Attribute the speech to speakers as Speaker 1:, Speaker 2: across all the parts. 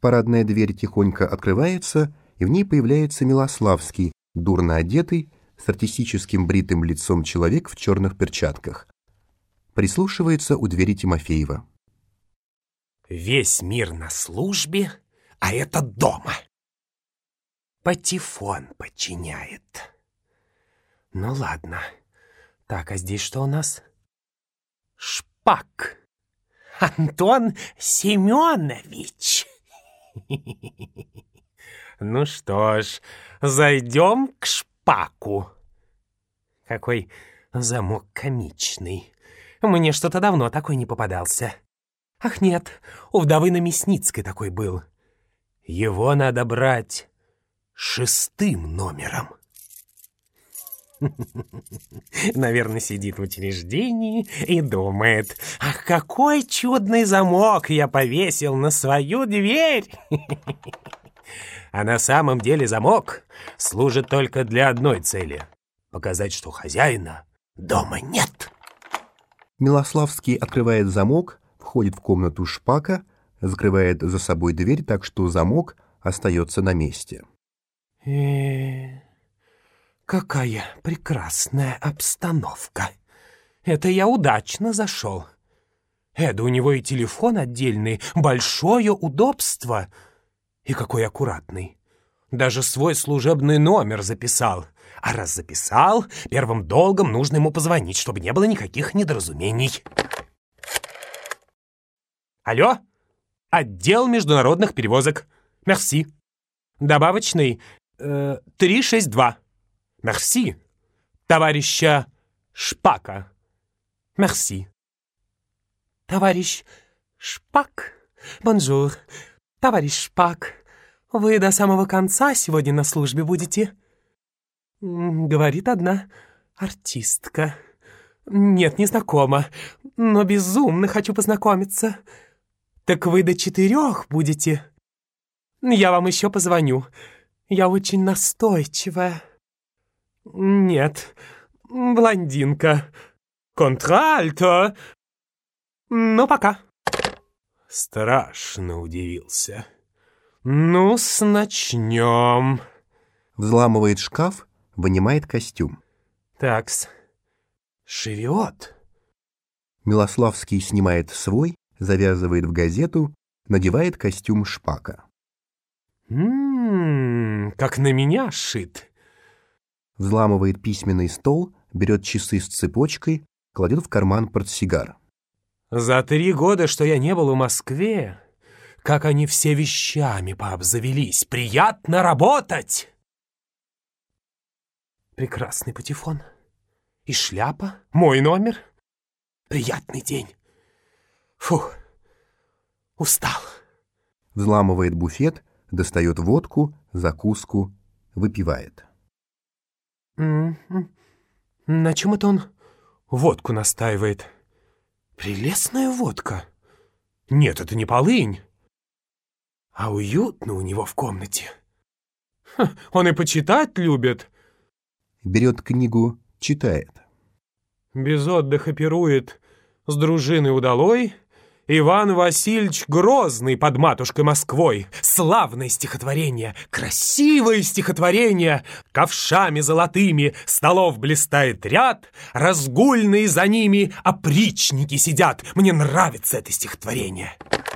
Speaker 1: Парадная дверь тихонько открывается, и в ней появляется Милославский, дурно одетый, с артистическим бритым лицом человек в черных перчатках. Прислушивается у двери Тимофеева.
Speaker 2: Весь мир на службе, а это дома. Патефон подчиняет. Ну ладно. Так, а здесь что у нас? Шпак. Антон Семенович. Ну что ж, зайдем к Шпаку. Какой замок комичный. Мне что-то давно такой не попадался. Ах нет, у вдовы на Мясницкой такой был. Его надо брать 6-м номером. Наверное, сидит в учреждении и думает: ах, какой чудный замок я повесил на свою дверь. А на самом деле замок служит только для одной цели — показать, что хозяина дома нет.
Speaker 1: Милославский открывает замок, входит в комнату Шпака, закрывает за собой дверь так, что замок остается на месте.
Speaker 2: Какая прекрасная обстановка. Это я удачно зашел. У него и телефон отдельный, большое удобство. И какой аккуратный. Даже свой служебный номер записал. А раз записал, первым долгом нужно ему позвонить, чтобы не было никаких недоразумений. Алло? Отдел международных перевозок. Мерси. Добавочный 362. Мерси. Товарища Шпака. Мерси. Товарищ Шпак? Бонжур. Товарищ Шпак, вы до самого конца сегодня на службе будете? Говорит одна артистка. Нет, не знакома, но безумно хочу познакомиться. Так вы до 4 будете? Я вам еще позвоню. Я очень настойчивая. Нет, блондинка. Контральто. Ну, пока. Страшно удивился. Ну-с, начнем.
Speaker 1: Взламывает шкаф, вынимает костюм.
Speaker 2: Такс. Шевиот.
Speaker 1: Милославский снимает свой, завязывает в газету, надевает костюм Шпака.
Speaker 2: Как на меня шит.
Speaker 1: Взламывает письменный стол, берет часы с цепочкой, кладет в карман портсигар.
Speaker 2: За 3 года, что я не был в Москве, как они все вещами пообзавелись. Приятно работать! Прекрасный патефон. И шляпа. Мой номер. Приятный день. Фух, устал.
Speaker 1: Взламывает буфет, достает водку, закуску, выпивает.
Speaker 2: На чем это он водку настаивает? Прелестная водка. Нет, это не полынь. А уютно у него в комнате. Он и почитать любит.
Speaker 1: Берет книгу, читает.
Speaker 2: Без отдыха пирует с дружиной удалой Иван Васильевич Грозный под матушкой Москвой. Славное стихотворение, красивое стихотворение. Ковшами золотыми столов блистает ряд, разгульные за ними опричники сидят. Мне нравится это стихотворение.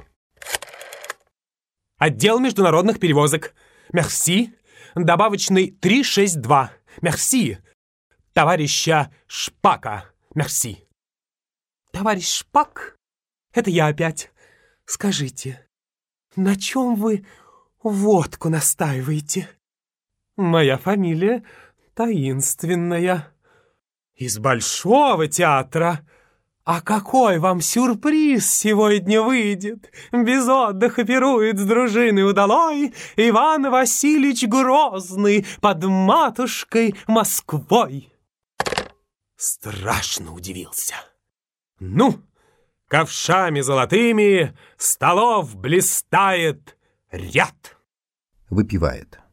Speaker 2: Отдел международных перевозок. Мерси. Добавочный 362. Мерси. Товарища Шпака. Мерси. Товарищ Шпак? Это я опять. Скажите, на чем вы водку настаиваете? Моя фамилия таинственная. Из Большого театра. А какой вам сюрприз сегодня выйдет? Без отдыха пирует с дружиной удалой Иван Васильевич Грозный под матушкой Москвой. Страшно удивился. Ну, ковшами золотыми столов блистает ряд.
Speaker 1: Выпивает.